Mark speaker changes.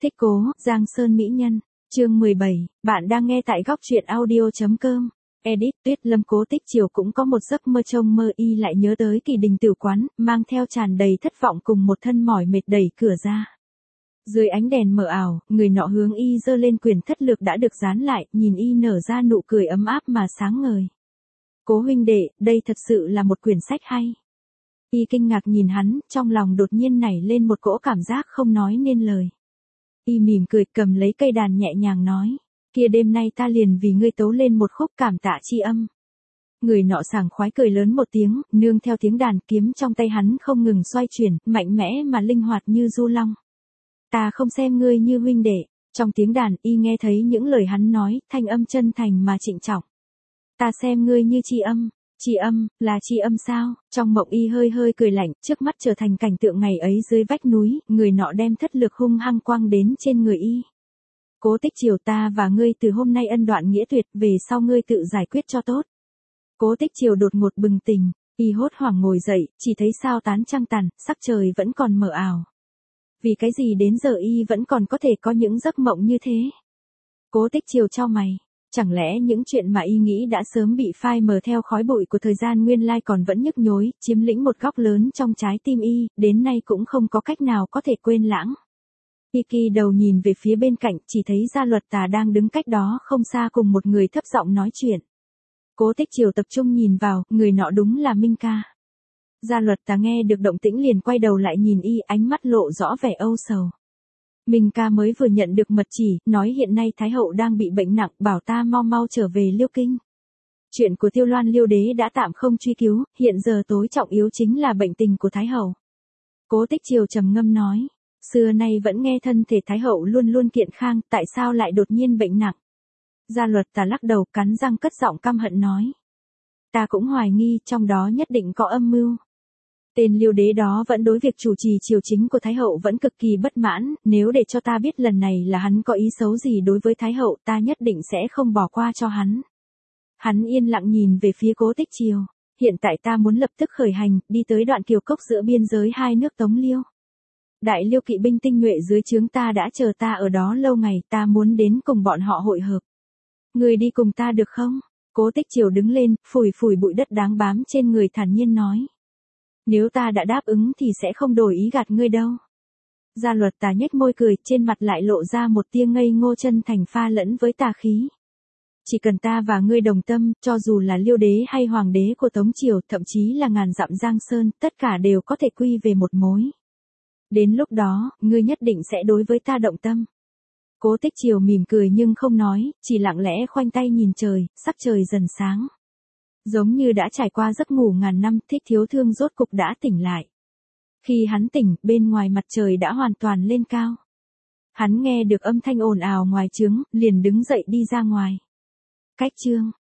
Speaker 1: Thích cố, Giang Sơn Mỹ Nhân, chương 17, bạn đang nghe tại góc truyện audio.com. Edit, Tuyết Lâm Cố Tích Chiều cũng có một giấc mơ trông mơ y lại nhớ tới Kỳ Đình tử quán, mang theo tràn đầy thất vọng cùng một thân mỏi mệt đẩy cửa ra. Dưới ánh đèn mờ ảo, người nọ hướng y giơ lên quyển thất lược đã được dán lại, nhìn y nở ra nụ cười ấm áp mà sáng ngời. Cố huynh đệ, đây thật sự là một quyển sách hay. Y kinh ngạc nhìn hắn, trong lòng đột nhiên nảy lên một cỗ cảm giác không nói nên lời. Y mỉm cười cầm lấy cây đàn nhẹ nhàng nói, kia đêm nay ta liền vì ngươi tấu lên một khúc cảm tạ tri âm. Người nọ sảng khoái cười lớn một tiếng, nương theo tiếng đàn kiếm trong tay hắn không ngừng xoay chuyển, mạnh mẽ mà linh hoạt như du long. Ta không xem ngươi như huynh đệ, trong tiếng đàn y nghe thấy những lời hắn nói, thanh âm chân thành mà trịnh trọng. Ta xem ngươi như tri âm, là tri âm sao? Trong mộng y hơi hơi cười lạnh, trước mắt trở thành cảnh tượng ngày ấy dưới vách núi, người nọ đem thất lược hung hăng quăng đến trên người y. Cố Tích Chiều, ta và ngươi từ hôm nay ân đoạn nghĩa tuyệt, về sau ngươi tự giải quyết cho tốt. Cố Tích Chiều đột ngột bừng tỉnh, y hốt hoảng ngồi dậy, chỉ thấy sao tán trăng tàn, sắc trời vẫn còn mờ ảo. Vì cái gì đến giờ y vẫn còn có thể có những giấc mộng như thế? Cố Tích Chiều chau mày. Chẳng lẽ những chuyện mà y nghĩ đã sớm bị phai mờ theo khói bụi của thời gian nguyên lai còn vẫn nhức nhối, chiếm lĩnh một góc lớn trong trái tim y, đến nay cũng không có cách nào có thể quên lãng. Y kỳ đầu nhìn về phía bên cạnh, chỉ thấy Gia Luật Tà đang đứng cách đó không xa cùng một người thấp giọng nói chuyện. Cố Tích Chiều tập trung nhìn vào, người nọ đúng là Minh Ca. Gia Luật Tà nghe được động tĩnh liền quay đầu lại nhìn y, ánh mắt lộ rõ vẻ âu sầu. Minh Ca mới vừa nhận được mật chỉ, nói hiện nay Thái Hậu đang bị bệnh nặng, bảo ta mau mau trở về Liêu Kinh. Chuyện của Tiêu Loan Liêu Đế đã tạm không truy cứu, hiện giờ tối trọng yếu chính là bệnh tình của Thái Hậu. Cố Tích Chiều trầm ngâm nói, xưa nay vẫn nghe thân thể Thái Hậu luôn luôn kiện khang, tại sao lại đột nhiên bệnh nặng? Gia Luật Tà lắc đầu, cắn răng cất giọng căm hận nói. Ta cũng hoài nghi, trong đó nhất định có âm mưu. Tên Liêu Đế đó vẫn đối việc chủ trì triều chính của Thái Hậu vẫn cực kỳ bất mãn, nếu để cho ta biết lần này là hắn có ý xấu gì đối với Thái Hậu, ta nhất định sẽ không bỏ qua cho hắn. Hắn yên lặng nhìn về phía Cố Tích Chiều, hiện tại ta muốn lập tức khởi hành, đi tới đoạn kiều cốc giữa biên giới hai nước Tống Liêu. Đại Liêu kỵ binh tinh nhuệ dưới trướng ta đã chờ ta ở đó lâu ngày, ta muốn đến cùng bọn họ hội hợp. Người đi cùng ta được không? Cố Tích Chiều đứng lên, phủi phủi bụi đất đáng bám trên người thản nhiên nói. Nếu ta đã đáp ứng thì sẽ không đổi ý gạt ngươi đâu. Gia Luật Tà nhếch môi cười, trên mặt lại lộ ra một tia ngây ngô chân thành pha lẫn với tà khí. Chỉ cần ta và ngươi đồng tâm, cho dù là Liêu Đế hay Hoàng đế của Tống Triều, thậm chí là ngàn dặm Giang Sơn, tất cả đều có thể quy về một mối. Đến lúc đó, ngươi nhất định sẽ đối với ta động tâm. Cố Tích Chiều mỉm cười nhưng không nói, chỉ lặng lẽ khoanh tay nhìn trời, sắc trời dần sáng. Giống như đã trải qua giấc ngủ ngàn năm, Thích Thiếu Thương rốt cục đã tỉnh lại. Khi hắn tỉnh, bên ngoài mặt trời đã hoàn toàn lên cao. Hắn nghe được âm thanh ồn ào ngoài trướng, liền đứng dậy đi ra ngoài. Cách chương